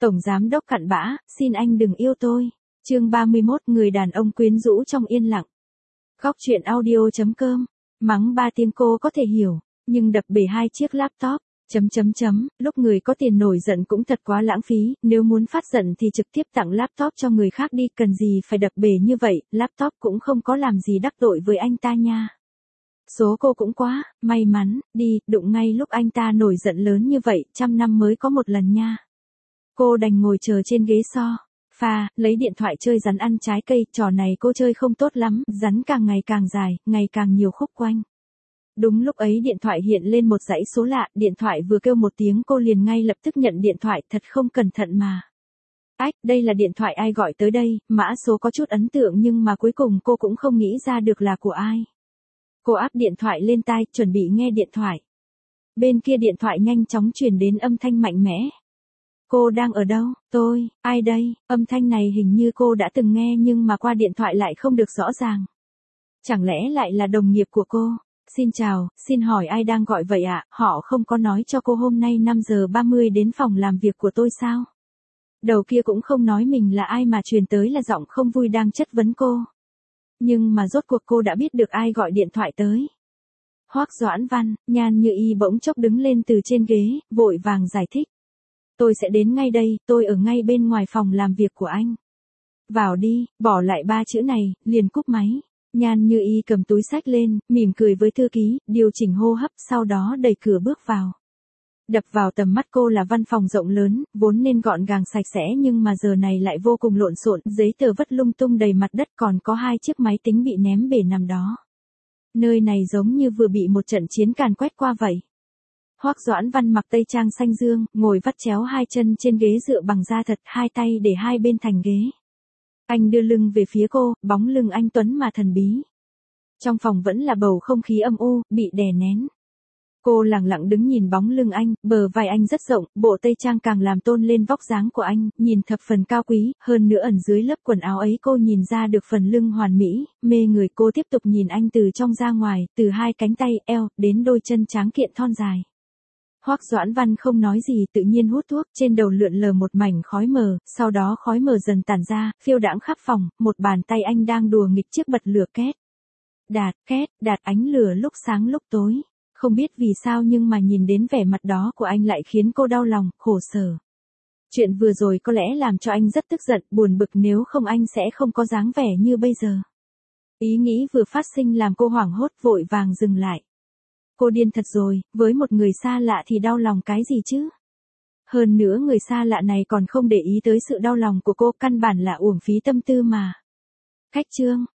Tổng giám đốc cặn bã, xin anh đừng yêu tôi. Chương 31, người đàn ông quyến rũ trong yên lặng. Góc truyện audio.com. Mắng 3 tiếng cô có thể hiểu, nhưng đập bể 2 chiếc laptop. Lúc người có tiền nổi giận cũng thật quá lãng phí, nếu muốn phát giận thì trực tiếp tặng laptop cho người khác đi, cần gì phải đập bể như vậy, laptop cũng không có làm gì đắc tội với anh ta nha. Số cô cũng quá, may mắn, đi, đụng ngay lúc anh ta nổi giận lớn như vậy, 100 năm mới có một lần nha. Cô đành ngồi chờ trên ghế sofa, lấy điện thoại chơi rắn ăn trái cây, trò này cô chơi không tốt lắm, rắn càng ngày càng dài, ngày càng nhiều khúc quanh. Đúng lúc ấy điện thoại hiện lên một dãy số lạ, điện thoại vừa kêu một tiếng cô liền ngay lập tức nhận điện thoại, thật không cẩn thận mà. Ách, đây là điện thoại ai gọi tới đây, mã số có chút ấn tượng nhưng mà cuối cùng cô cũng không nghĩ ra được là của ai. Cô áp điện thoại lên tai, chuẩn bị nghe điện thoại. Bên kia điện thoại nhanh chóng truyền đến âm thanh mạnh mẽ. Cô đang ở đâu? Tôi, ai đây? Âm thanh này hình như cô đã từng nghe nhưng mà qua điện thoại lại không được rõ ràng. Chẳng lẽ lại là đồng nghiệp của cô? Xin chào, xin hỏi ai đang gọi vậy ạ? Họ không có nói cho cô hôm nay 5 giờ 30 đến phòng làm việc của tôi sao? Đầu kia cũng không nói mình là ai mà truyền tới là giọng không vui đang chất vấn cô. Nhưng mà rốt cuộc cô đã biết được ai gọi điện thoại tới. Hoắc Doãn Văn, Nhan Như Y bỗng chốc đứng lên từ trên ghế, vội vàng giải thích. Tôi sẽ đến ngay đây, tôi ở ngay bên ngoài phòng làm việc của anh. Vào đi, bỏ lại 3 chữ này, liền cúp máy. Nhan Như Y cầm túi xách lên, mỉm cười với thư ký, điều chỉnh hô hấp, sau đó đẩy cửa bước vào. Đập vào tầm mắt cô là văn phòng rộng lớn, vốn nên gọn gàng sạch sẽ nhưng mà giờ này lại vô cùng lộn xộn, giấy tờ vất lung tung đầy mặt đất, còn có 2 chiếc máy tính bị ném bể nằm đó. Nơi này giống như vừa bị một trận chiến càn quét qua vậy. Hoắc Doãn Văn mặc tây trang xanh dương, ngồi vắt chéo 2 chân trên ghế dựa bằng da thật, 2 tay để hai bên thành ghế. Anh đưa lưng về phía cô, bóng lưng anh tuấn mà thần bí. Trong phòng vẫn là bầu không khí âm u, bị đè nén. Cô lặng lặng đứng nhìn bóng lưng anh, bờ vai anh rất rộng, bộ tây trang càng làm tôn lên vóc dáng của anh, nhìn thập phần cao quý, hơn nữa ẩn dưới lớp quần áo ấy cô nhìn ra được phần lưng hoàn mỹ, mê người. Cô tiếp tục nhìn anh từ trong ra ngoài, từ 2 cánh tay, eo, đến đôi chân tráng kiện thon dài. Hoắc Doãn Văn không nói gì, tự nhiên hút thuốc, trên đầu lượn lờ một mảnh khói mờ, sau đó khói mờ dần tản ra, phiêu đãng khắp phòng, một bàn tay anh đang đùa nghịch chiếc bật lửa két. Đạt ánh lửa lúc sáng lúc tối. Không biết vì sao nhưng mà nhìn đến vẻ mặt đó của anh lại khiến cô đau lòng, khổ sở. Chuyện vừa rồi có lẽ làm cho anh rất tức giận, buồn bực, nếu không anh sẽ không có dáng vẻ như bây giờ. Ý nghĩ vừa phát sinh làm cô hoảng hốt, vội vàng dừng lại. Cô điên thật rồi, với một người xa lạ thì đau lòng cái gì chứ? Hơn nữa người xa lạ này còn không để ý tới sự đau lòng của cô, căn bản là uổng phí tâm tư mà. Khách trương,